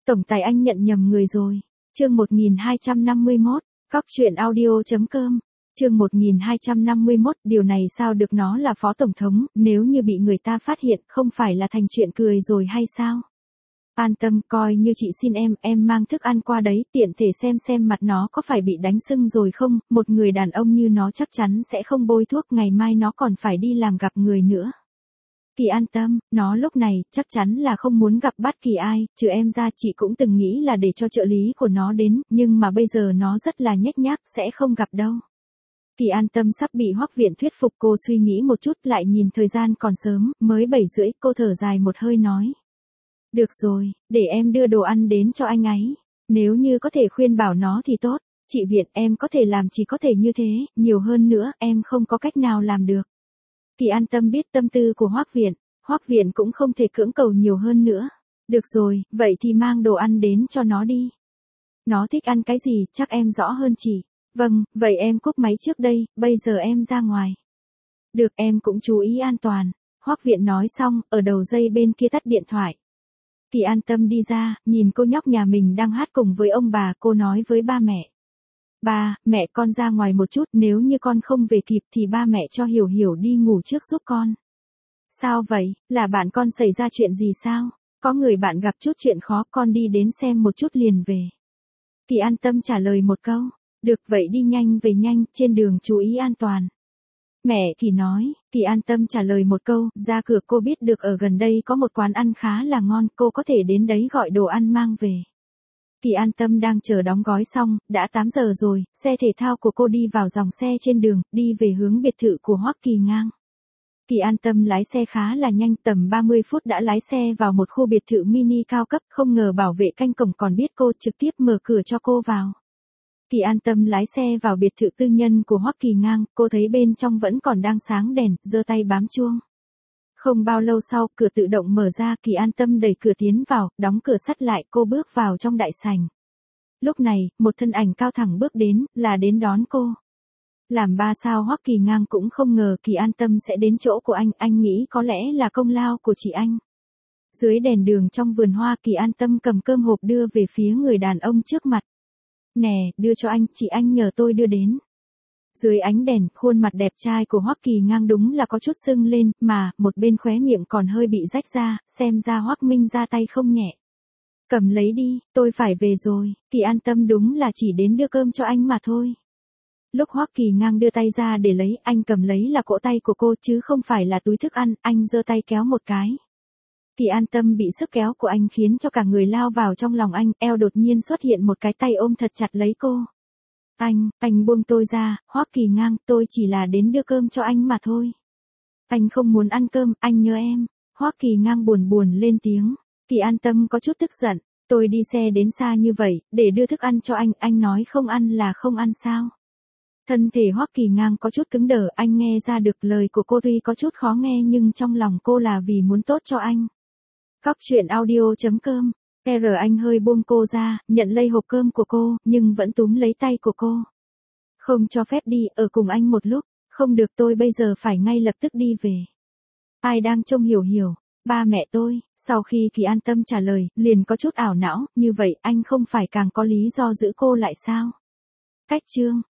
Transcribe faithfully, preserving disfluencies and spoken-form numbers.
Tổng tài anh nhận nhầm người rồi. Chương một nghìn hai trăm năm mươi mốt, Cóc truyện audio chấm com. Chương một nghìn hai trăm năm mươi mốt, điều này sao được, nó là phó tổng thống, nếu như bị người ta phát hiện, không phải là thành chuyện cười rồi hay sao? An tâm, coi như chị xin em, em mang thức ăn qua đấy, tiện thể xem xem mặt nó có phải bị đánh sưng rồi không, một người đàn ông như nó chắc chắn sẽ không bôi thuốc, ngày mai nó còn phải đi làm gặp người nữa. Kỳ an tâm, nó lúc này, chắc chắn là không muốn gặp bất kỳ ai, trừ em ra. Chị cũng từng nghĩ là để cho trợ lý của nó đến, nhưng mà bây giờ nó rất là nhếch nhác, sẽ không gặp đâu. Kỳ an tâm sắp bị Hoắc Viện thuyết phục, cô suy nghĩ một chút, lại nhìn thời gian còn sớm, mới bảy rưỡi, cô thở dài một hơi nói. Được rồi, để em đưa đồ ăn đến cho anh ấy. Nếu như có thể khuyên bảo nó thì tốt. Chị Viện, em có thể làm chỉ có thể như thế, nhiều hơn nữa, em không có cách nào làm được. Kỳ an tâm biết tâm tư của Hoắc Viện, Hoắc Viện cũng không thể cưỡng cầu nhiều hơn nữa. Được rồi, vậy thì mang đồ ăn đến cho nó đi. Nó thích ăn cái gì, chắc em rõ hơn chị. Vâng, vậy em cúp máy trước đây, bây giờ em ra ngoài. Được, em cũng chú ý an toàn. Hoắc Viện nói xong, ở đầu dây bên kia tắt điện thoại. Kỳ an tâm đi ra, nhìn cô nhóc nhà mình đang hát cùng với ông bà, cô nói với ba mẹ. Ba, mẹ con ra ngoài một chút, nếu như con không về kịp thì ba mẹ cho Hiểu Hiểu đi ngủ trước giúp con. Sao vậy, là bạn con xảy ra chuyện gì sao? Có người bạn gặp chút chuyện khó, con đi đến xem một chút liền về. Kỳ an tâm trả lời một câu. Được, vậy đi nhanh về nhanh, trên đường chú ý an toàn. Mẹ Kỳ nói. Kỳ an tâm trả lời một câu, ra cửa. Cô biết được ở gần đây có một quán ăn khá là ngon, cô có thể đến đấy gọi đồ ăn mang về. Kỳ an tâm đang chờ đóng gói xong, đã tám giờ rồi, xe thể thao của cô đi vào dòng xe trên đường, đi về hướng biệt thự của Hoắc Kỳ Ngang. Kỳ an tâm lái xe khá là nhanh, tầm ba mươi phút đã lái xe vào một khu biệt thự mini cao cấp, không ngờ bảo vệ canh cổng còn biết cô, trực tiếp mở cửa cho cô vào. Kỳ an tâm lái xe vào biệt thự tư nhân của Hoắc Kỳ Ngang, cô thấy bên trong vẫn còn đang sáng đèn, giơ tay bám chuông. Không bao lâu sau, cửa tự động mở ra, Kỳ an tâm đẩy cửa tiến vào, đóng cửa sắt lại, cô bước vào trong đại sảnh. Lúc này, một thân ảnh cao thẳng bước đến, là đến đón cô. Làm ba sao Hoắc Kỳ Ngang cũng không ngờ Kỳ an tâm sẽ đến chỗ của anh, anh nghĩ có lẽ là công lao của chị anh. Dưới đèn đường trong vườn hoa, Kỳ an tâm cầm cơm hộp đưa về phía người đàn ông trước mặt. Nè, đưa cho anh, chị anh nhờ tôi đưa đến. Dưới ánh đèn, khuôn mặt đẹp trai của Hoắc Kỳ Ngang đúng là có chút sưng lên, mà, một bên khóe miệng còn hơi bị rách ra, xem ra Hoắc Minh ra tay không nhẹ. Cầm lấy đi, tôi phải về rồi. Kỳ an tâm đúng là chỉ đến đưa cơm cho anh mà thôi. Lúc Hoắc Kỳ Ngang đưa tay ra để lấy, anh cầm lấy là cỗ tay của cô chứ không phải là túi thức ăn, anh giơ tay kéo một cái. Kỳ an tâm bị sức kéo của anh khiến cho cả người lao vào trong lòng anh, eo đột nhiên xuất hiện một cái tay ôm thật chặt lấy cô. Anh, anh buông tôi ra, Hoắc Kỳ Ngang, tôi chỉ là đến đưa cơm cho anh mà thôi. Anh không muốn ăn cơm, anh nhớ em. Hoắc Kỳ Ngang buồn buồn lên tiếng. Kỳ an tâm có chút tức giận, tôi đi xe đến xa như vậy, để đưa thức ăn cho anh, anh nói không ăn là không ăn sao? Thân thể Hoắc Kỳ Ngang có chút cứng đờ, anh nghe ra được lời của cô tuy có chút khó nghe nhưng trong lòng cô là vì muốn tốt cho anh. Cóc truyện audio chấm com. R anh hơi buông cô ra, nhận lấy hộp cơm của cô, nhưng vẫn túm lấy tay của cô. Không cho phép đi, ở cùng anh một lúc. Không được, tôi bây giờ phải ngay lập tức đi về. Ai đang trông Hiểu Hiểu? Ba mẹ tôi. Sau khi Kỳ an tâm trả lời, liền có chút ảo não, như vậy anh không phải càng có lý do giữ cô lại sao? Cách chương.